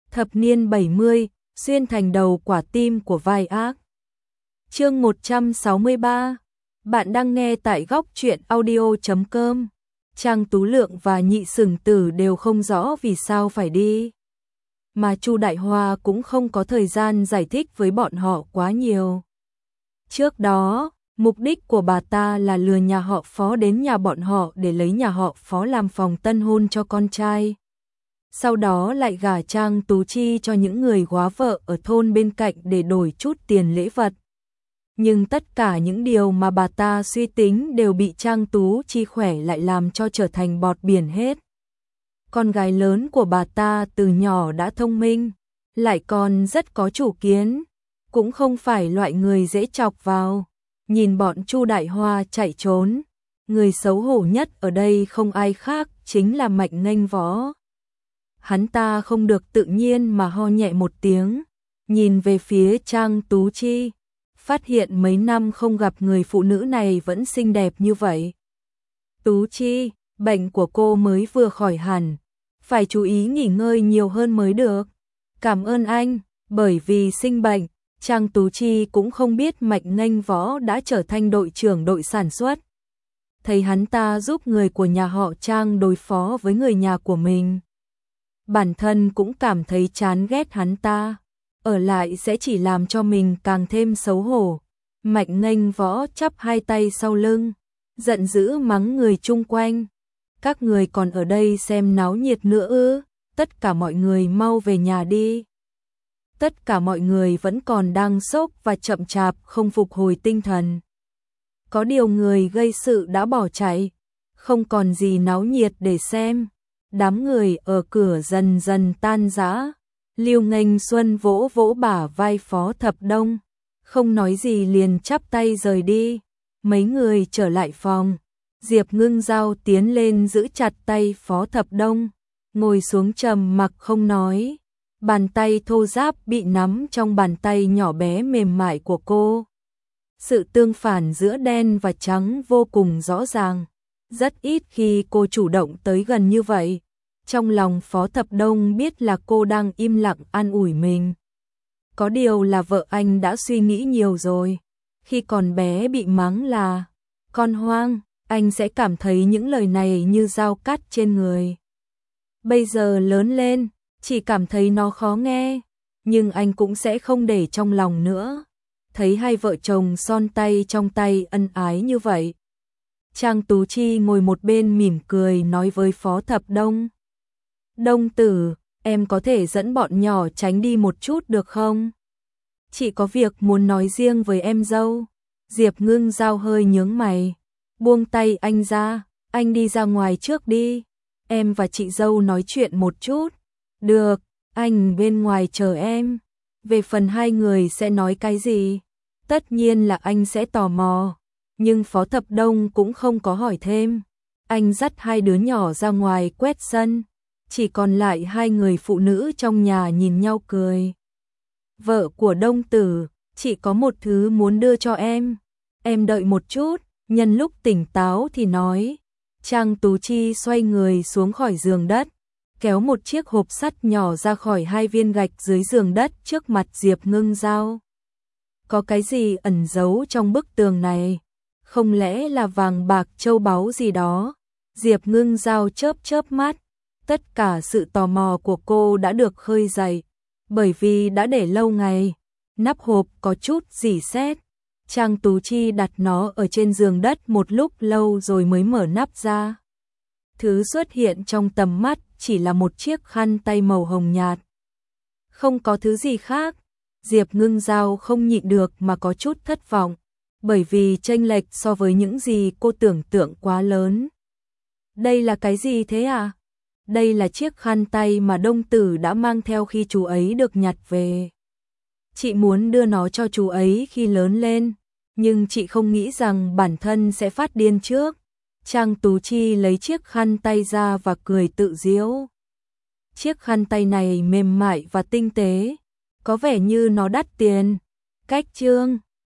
Thập niên 70, xuyên thành đầu quả tim của vai ác. Chương 163. Bạn đang nghe tại góc truyện audio.com. Trang Tú Lượng và Nhị Sửng Tử đều không rõ vì sao phải đi, mà Chu Đại Hoa cũng không có thời gian giải thích với bọn họ quá nhiều. Trước đó, mục đích của bà ta là lừa nhà họ Phó đến nhà bọn họ để lấy nhà họ Phó làm phòng tân hôn cho con trai. Sau đó lại gả Trang Tú Chi cho những người góa vợ ở thôn bên cạnh để đổi chút tiền lễ vật. Nhưng tất cả những điều mà bà ta suy tính đều bị Trang Tú Chi khỏe lại làm cho trở thành bọt biển hết. Con gái lớn của bà ta từ nhỏ đã thông minh, lại còn rất có chủ kiến, cũng không phải loại người dễ chọc vào. Nhìn bọn Chu Đại Hoa chạy trốn, người xấu hổ nhất ở đây không ai khác chính là Mạnh Nghênh Võ. Hắn ta không được tự nhiên mà ho nhẹ một tiếng, nhìn về phía Trang Tú Chi, phát hiện mấy năm không gặp người phụ nữ này vẫn xinh đẹp như vậy. Tú Chi, bệnh của cô mới vừa khỏi hẳn, phải chú ý nghỉ ngơi nhiều hơn mới được. Cảm ơn anh, bởi vì sinh bệnh, Trang Tú Chi cũng không biết Mạnh Nghênh Võ đã trở thành đội trưởng đội sản xuất. Thấy hắn ta giúp người của nhà họ Trang đối phó với người nhà của mình, bản thân cũng cảm thấy chán ghét hắn ta, ở lại sẽ chỉ làm cho mình càng thêm xấu hổ. Mạnh Nghênh Võ chắp hai tay sau lưng, giận dữ mắng người chung quanh. Các người còn ở đây xem náo nhiệt nữa ư? Tất cả mọi người mau về nhà đi. Tất cả mọi người vẫn còn đang sốc và chậm chạp không phục hồi tinh thần. Có điều người gây sự đã bỏ chạy, không còn gì náo nhiệt để xem. Đám người ở cửa dần dần tan rã. Lưu Nghênh Xuân vỗ vỗ bả vai Phó Thập Đông, không nói gì liền chắp tay rời đi. Mấy người trở lại phòng, Diệp Ngưng Giao tiến lên giữ chặt tay Phó Thập Đông, ngồi xuống trầm mặc không nói. Bàn tay thô ráp bị nắm trong bàn tay nhỏ bé mềm mại của cô. Sự tương phản giữa đen và trắng vô cùng rõ ràng. Rất ít khi cô chủ động tới gần như vậy. Trong lòng Phó Thập Đông biết là cô đang im lặng an ủi mình. Có điều là vợ anh đã suy nghĩ nhiều rồi. Khi còn bé bị mắng là con hoang, anh sẽ cảm thấy những lời này như dao cắt trên người. Bây giờ lớn lên, chỉ cảm thấy nó khó nghe, nhưng anh cũng sẽ không để trong lòng nữa. Thấy hai vợ chồng son tay trong tay ân ái như vậy, Trang Tú Chi ngồi một bên mỉm cười nói với Phó Thập Đông. Đông tử, em có thể dẫn bọn nhỏ tránh đi một chút được không? Chị có việc muốn nói riêng với em dâu. Diệp Ngưng Giao hơi nhướng mày, buông tay anh ra, anh đi ra ngoài trước đi. Em và chị dâu nói chuyện một chút. Được, anh bên ngoài chờ em. Về phần hai người sẽ nói cái gì? Tất nhiên là anh sẽ tò mò. Nhưng Phó Thập Đông cũng không có hỏi thêm. Anh dắt hai đứa nhỏ ra ngoài quét sân. Chỉ còn lại hai người phụ nữ trong nhà nhìn nhau cười. Vợ của Đông tử, chị có một thứ muốn đưa cho em. Em đợi một chút, nhân lúc tỉnh táo thì nói. Trang Tú Chi xoay người xuống khỏi giường đất, kéo một chiếc hộp sắt nhỏ ra khỏi hai viên gạch dưới giường đất trước mặt Diệp Ngưng Giao. Có cái gì ẩn giấu trong bức tường này? Không lẽ là vàng bạc châu báu gì đó? Diệp Ngưng Giao chớp chớp mắt. Tất cả sự tò mò của cô đã được khơi dậy, bởi vì đã để lâu ngày. Nắp hộp có chút rỉ sét. Trang Tú Chi đặt nó ở trên giường đất một lúc lâu rồi mới mở nắp ra. Thứ xuất hiện trong tầm mắt chỉ là một chiếc khăn tay màu hồng nhạt. Không có thứ gì khác. Diệp Ngưng Giao không nhịn được mà có chút thất vọng, bởi vì chênh lệch so với những gì cô tưởng tượng quá lớn. Đây là cái gì thế à? Đây là chiếc khăn tay mà Đông tử đã mang theo khi chú ấy được nhặt về. Chị muốn đưa nó cho chú ấy khi lớn lên, nhưng chị không nghĩ rằng bản thân sẽ phát điên trước. Trang Tú Chi lấy chiếc khăn tay ra và cười tự giễu. Chiếc khăn tay này mềm mại và tinh tế, có vẻ như nó đắt tiền. Cách chương